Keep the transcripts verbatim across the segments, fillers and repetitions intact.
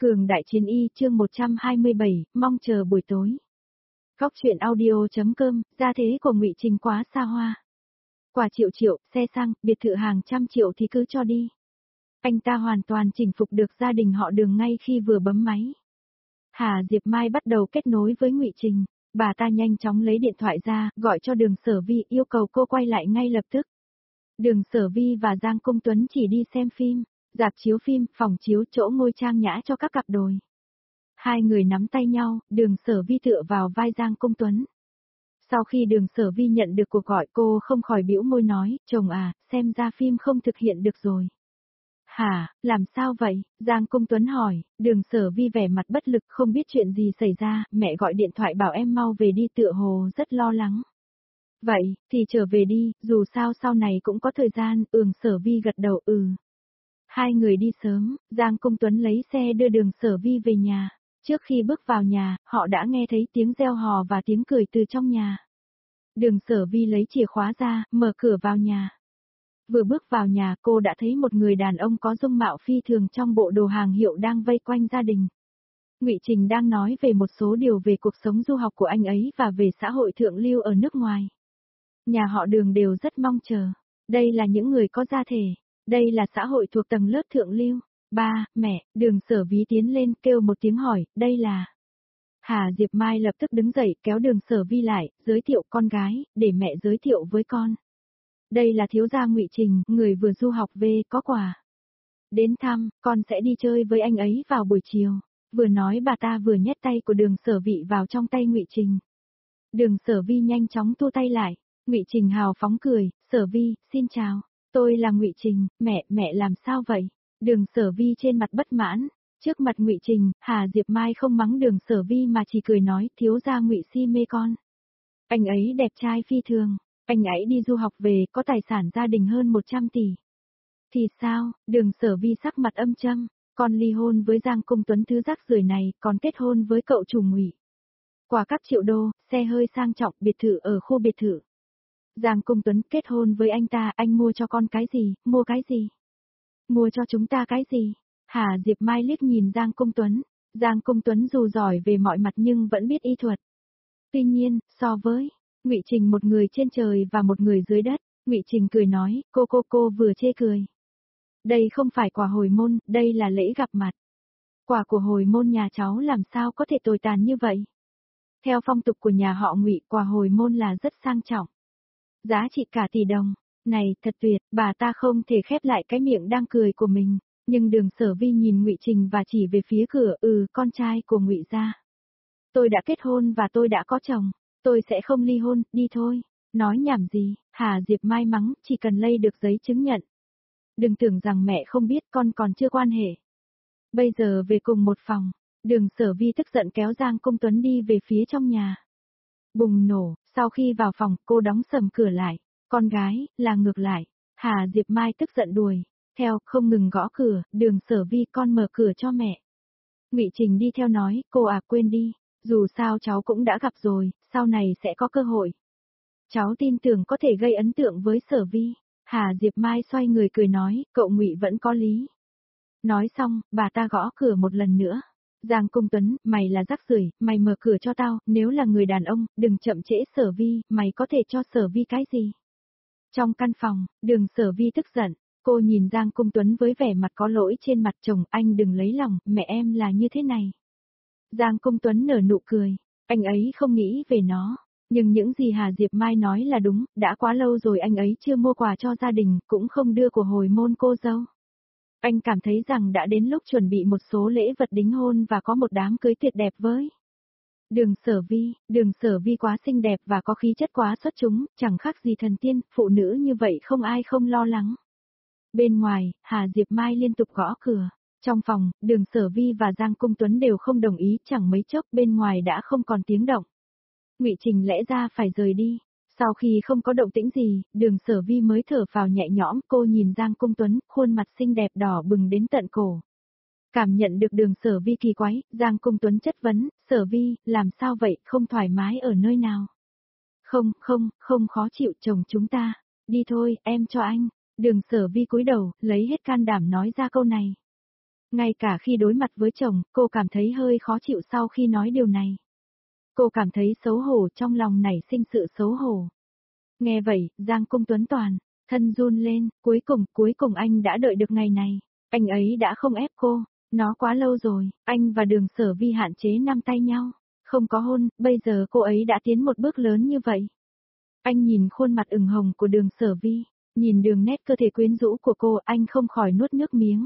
Cường Đại Chiến Y chương một trăm hai mươi bảy, mong chờ buổi tối. Góc truyện audio.com, gia thế của Ngụy Trình quá xa hoa. Quả triệu triệu, xe xăng, biệt thự hàng trăm triệu thì cứ cho đi. Anh ta hoàn toàn chinh phục được gia đình họ Đường ngay khi vừa bấm máy. Hà Diệp Mai bắt đầu kết nối với Ngụy Trình, bà ta nhanh chóng lấy điện thoại ra, gọi cho Đường Sở Vi yêu cầu cô quay lại ngay lập tức. Đường Sở Vi và Giang Công Tuấn chỉ đi xem phim. Rạp chiếu phim, phòng chiếu, chỗ ngôi trang nhã cho các cặp đôi. Hai người nắm tay nhau, Đường Sở Vi tựa vào vai Giang Công Tuấn. Sau khi Đường Sở Vi nhận được cuộc gọi cô không khỏi bĩu môi nói, chồng à, xem ra phim không thực hiện được rồi. Hả, làm sao vậy? Giang Công Tuấn hỏi, Đường Sở Vi vẻ mặt bất lực không biết chuyện gì xảy ra, mẹ gọi điện thoại bảo em mau về đi tựa hồ rất lo lắng. Vậy, thì trở về đi, dù sao sau này cũng có thời gian, Đường Sở Vi gật đầu ừ. Hai người đi sớm, Giang Công Tuấn lấy xe đưa Đường Sở Vi về nhà. Trước khi bước vào nhà, họ đã nghe thấy tiếng reo hò và tiếng cười từ trong nhà. Đường Sở Vi lấy chìa khóa ra, mở cửa vào nhà. Vừa bước vào nhà cô đã thấy một người đàn ông có dung mạo phi thường trong bộ đồ hàng hiệu đang vây quanh gia đình. Ngụy Trình đang nói về một số điều về cuộc sống du học của anh ấy và về xã hội thượng lưu ở nước ngoài. Nhà họ Đường đều rất mong chờ. Đây là những người có gia thể. Đây là xã hội thuộc tầng lớp thượng lưu. Ba, mẹ, Đường Sở Vi tiến lên kêu một tiếng hỏi, đây là... Hà Diệp Mai lập tức đứng dậy kéo Đường Sở Vi lại, giới thiệu con gái, để mẹ giới thiệu với con. Đây là thiếu gia Ngụy Trình, người vừa du học về, có quà. Đến thăm, con sẽ đi chơi với anh ấy vào buổi chiều. Vừa nói bà ta vừa nhét tay của Đường Sở Vi vào trong tay Ngụy Trình. Đường Sở Vi nhanh chóng thu tay lại. Ngụy Trình hào phóng cười, Sở Vi, xin chào. Tôi là Ngụy Trình, mẹ, mẹ làm sao vậy? Đường Sở Vi trên mặt bất mãn, trước mặt Ngụy Trình, Hà Diệp Mai không mắng Đường Sở Vi mà chỉ cười nói, thiếu gia Ngụy si mê con. Anh ấy đẹp trai phi thường, anh ấy đi du học về, có tài sản gia đình hơn một trăm tỷ. Thì sao? Đường Sở Vi sắc mặt âm trầm, con ly hôn với Giang Công Tuấn thứ rác rưởi này, còn kết hôn với cậu chủ Ngụy. Quả các triệu đô, xe hơi sang trọng, biệt thự ở khu biệt thự. Giang Công Tuấn kết hôn với anh ta, anh mua cho con cái gì, mua cái gì? Mua cho chúng ta cái gì? Hà Diệp Mai liếc nhìn Giang Công Tuấn. Giang Công Tuấn dù giỏi về mọi mặt nhưng vẫn biết y thuật. Tuy nhiên, so với Ngụy Trình một người trên trời và một người dưới đất, Ngụy Trình cười nói, cô cô cô vừa chê cười. Đây không phải quà hồi môn, đây là lễ gặp mặt. Quà của hồi môn nhà cháu làm sao có thể tồi tàn như vậy? Theo phong tục của nhà họ Ngụy, quà hồi môn là rất sang trọng. Giá trị cả tỷ đồng. Này, thật tuyệt, bà ta không thể khép lại cái miệng đang cười của mình, nhưng Đường Sở Vi nhìn Ngụy Trình và chỉ về phía cửa, ừ, con trai của Ngụy gia. Tôi đã kết hôn và tôi đã có chồng, tôi sẽ không ly hôn, đi thôi. Nói nhảm gì? Hà Diệp Mai mắng, chỉ cần lây được giấy chứng nhận. Đừng tưởng rằng mẹ không biết con còn chưa quan hệ. Bây giờ về cùng một phòng, Đường Sở Vi tức giận kéo Giang Công Tuấn đi về phía trong nhà. Bùng nổ, sau khi vào phòng, cô đóng sầm cửa lại. Con gái, là ngược lại. Hà Diệp Mai tức giận đuổi. Theo, không ngừng gõ cửa, Đường Sở Vi con mở cửa cho mẹ. Ngụy Trình đi theo nói, cô à quên đi. Dù sao cháu cũng đã gặp rồi, sau này sẽ có cơ hội. Cháu tin tưởng có thể gây ấn tượng với Sở Vi. Hà Diệp Mai xoay người cười nói, cậu Ngụy vẫn có lý. Nói xong, bà ta gõ cửa một lần nữa. Giang Công Tuấn, mày là rác rưởi, mày mở cửa cho tao, nếu là người đàn ông, đừng chậm trễ Sở Vi, mày có thể cho Sở Vi cái gì? Trong căn phòng, Đường Sở Vi tức giận, cô nhìn Giang Công Tuấn với vẻ mặt có lỗi trên mặt chồng, anh đừng lấy lòng, mẹ em là như thế này. Giang Công Tuấn nở nụ cười, anh ấy không nghĩ về nó, nhưng những gì Hà Diệp Mai nói là đúng, đã quá lâu rồi anh ấy chưa mua quà cho gia đình, cũng không đưa của hồi môn cô dâu. Anh cảm thấy rằng đã đến lúc chuẩn bị một số lễ vật đính hôn và có một đám cưới tuyệt đẹp với. Đường Sở Vi, Đường Sở Vi quá xinh đẹp và có khí chất quá xuất chúng, chẳng khác gì thần tiên, phụ nữ như vậy không ai không lo lắng. Bên ngoài, Hà Diệp Mai liên tục gõ cửa. Trong phòng, Đường Sở Vi và Giang Công Tuấn đều không đồng ý, chẳng mấy chốc bên ngoài đã không còn tiếng động. Ngụy Trình lẽ ra phải rời đi. Sau khi không có động tĩnh gì, Đường Sở Vi mới thở vào nhẹ nhõm, cô nhìn Giang Công Tuấn, khuôn mặt xinh đẹp đỏ bừng đến tận cổ. Cảm nhận được Đường Sở Vi kỳ quái, Giang Công Tuấn chất vấn, Sở Vi, làm sao vậy, không thoải mái ở nơi nào? Không, không, không khó chịu chồng chúng ta. Đi thôi, em cho anh. Đường Sở Vi cúi đầu, lấy hết can đảm nói ra câu này. Ngay cả khi đối mặt với chồng, cô cảm thấy hơi khó chịu sau khi nói điều này. Cô cảm thấy xấu hổ, trong lòng nảy sinh sự xấu hổ. Nghe vậy, Giang Cung Tuấn toàn thân run lên, cuối cùng, cuối cùng anh đã đợi được ngày này. Anh ấy đã không ép cô, nó quá lâu rồi, anh và Đường Sở Vi hạn chế nắm tay nhau, không có hôn, bây giờ cô ấy đã tiến một bước lớn như vậy. Anh nhìn khuôn mặt ửng hồng của Đường Sở Vi, nhìn đường nét cơ thể quyến rũ của cô, anh không khỏi nuốt nước miếng.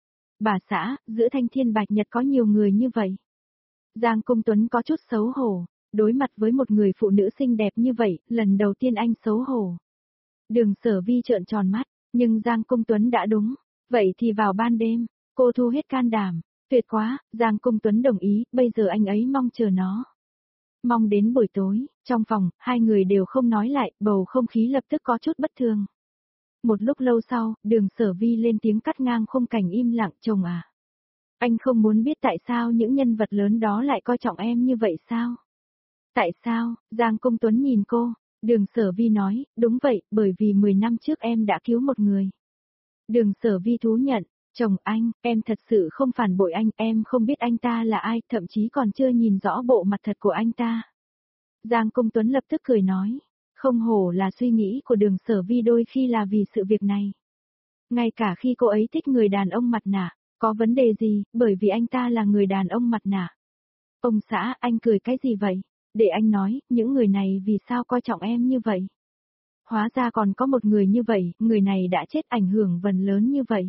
Bà xã, giữa Thanh Thiên Bạch Nhật có nhiều người như vậy. Giang Cung Tuấn có chút xấu hổ, đối mặt với một người phụ nữ xinh đẹp như vậy, lần đầu tiên anh xấu hổ. Đường Sở Vi trợn tròn mắt, nhưng Giang Cung Tuấn đã đúng, vậy thì vào ban đêm, cô thu hết can đảm, tuyệt quá, Giang Cung Tuấn đồng ý, bây giờ anh ấy mong chờ nó. Mong đến buổi tối, trong phòng, hai người đều không nói lại, bầu không khí lập tức có chút bất thường. Một lúc lâu sau, Đường Sở Vi lên tiếng cắt ngang khung cảnh im lặng, chồng à. Anh không muốn biết tại sao những nhân vật lớn đó lại coi trọng em như vậy sao? Tại sao? Giang Cung Tuấn nhìn cô, Đường Sở Vi nói, đúng vậy, bởi vì mười năm trước em đã cứu một người. Đường Sở Vi thú nhận, chồng anh, em thật sự không phản bội anh, em không biết anh ta là ai, thậm chí còn chưa nhìn rõ bộ mặt thật của anh ta. Giang Cung Tuấn lập tức cười nói, không hổ là suy nghĩ của Đường Sở Vi đôi khi là vì sự việc này. Ngay cả khi cô ấy thích người đàn ông mặt nạ, có vấn đề gì, bởi vì anh ta là người đàn ông mặt nạ. Ông xã, anh cười cái gì vậy? Để anh nói, những người này vì sao coi trọng em như vậy? Hóa ra còn có một người như vậy, người này đã chết ảnh hưởng vần lớn như vậy.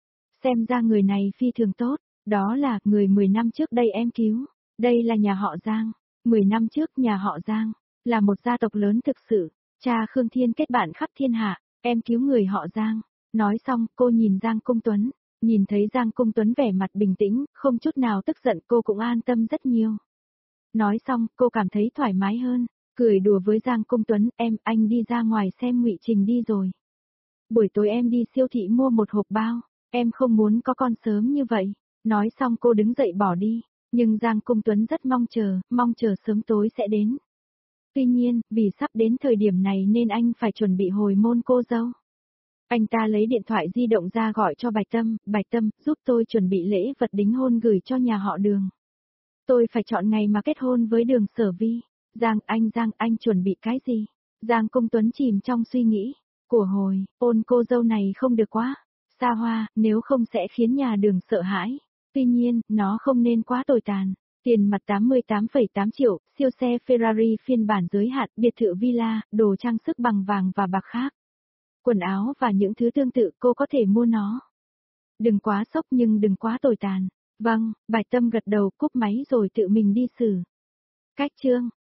Xem ra người này phi thường tốt, đó là người mười năm trước đây em cứu. Đây là nhà họ Giang. mười năm trước nhà họ Giang, là một gia tộc lớn thực sự. Cha Khương Thiên kết bạn khắp thiên hạ, em cứu người họ Giang. Nói xong, cô nhìn Giang Cung Tuấn. Nhìn thấy Giang Cung Tuấn vẻ mặt bình tĩnh, không chút nào tức giận, cô cũng an tâm rất nhiều. Nói xong, cô cảm thấy thoải mái hơn, cười đùa với Giang Cung Tuấn, em, anh đi ra ngoài xem Ngụy Trình đi rồi. Buổi tối em đi siêu thị mua một hộp bao, em không muốn có con sớm như vậy. Nói xong cô đứng dậy bỏ đi, nhưng Giang Cung Tuấn rất mong chờ, mong chờ sớm tối sẽ đến. Tuy nhiên, vì sắp đến thời điểm này nên anh phải chuẩn bị hồi môn cô dâu. Anh ta lấy điện thoại di động ra gọi cho Bạch Tâm, Bạch Tâm, giúp tôi chuẩn bị lễ vật đính hôn gửi cho nhà họ Đường. Tôi phải chọn ngày mà kết hôn với Đường Sở Vi. Giang, anh Giang, anh chuẩn bị cái gì? Giang Cung Tuấn chìm trong suy nghĩ. Của hồi, ôn cô dâu này không được quá xa hoa, nếu không sẽ khiến nhà Đường sợ hãi. Tuy nhiên, nó không nên quá tồi tàn. Tiền mặt tám mươi tám phẩy tám triệu, siêu xe Ferrari phiên bản giới hạn, biệt thự villa, đồ trang sức bằng vàng và bạc khác. Quần áo và những thứ tương tự cô có thể mua nó. Đừng quá sốc nhưng đừng quá tồi tàn. Vâng, Bạch Tâm gật đầu cúp máy rồi tự mình đi xử. Cách chương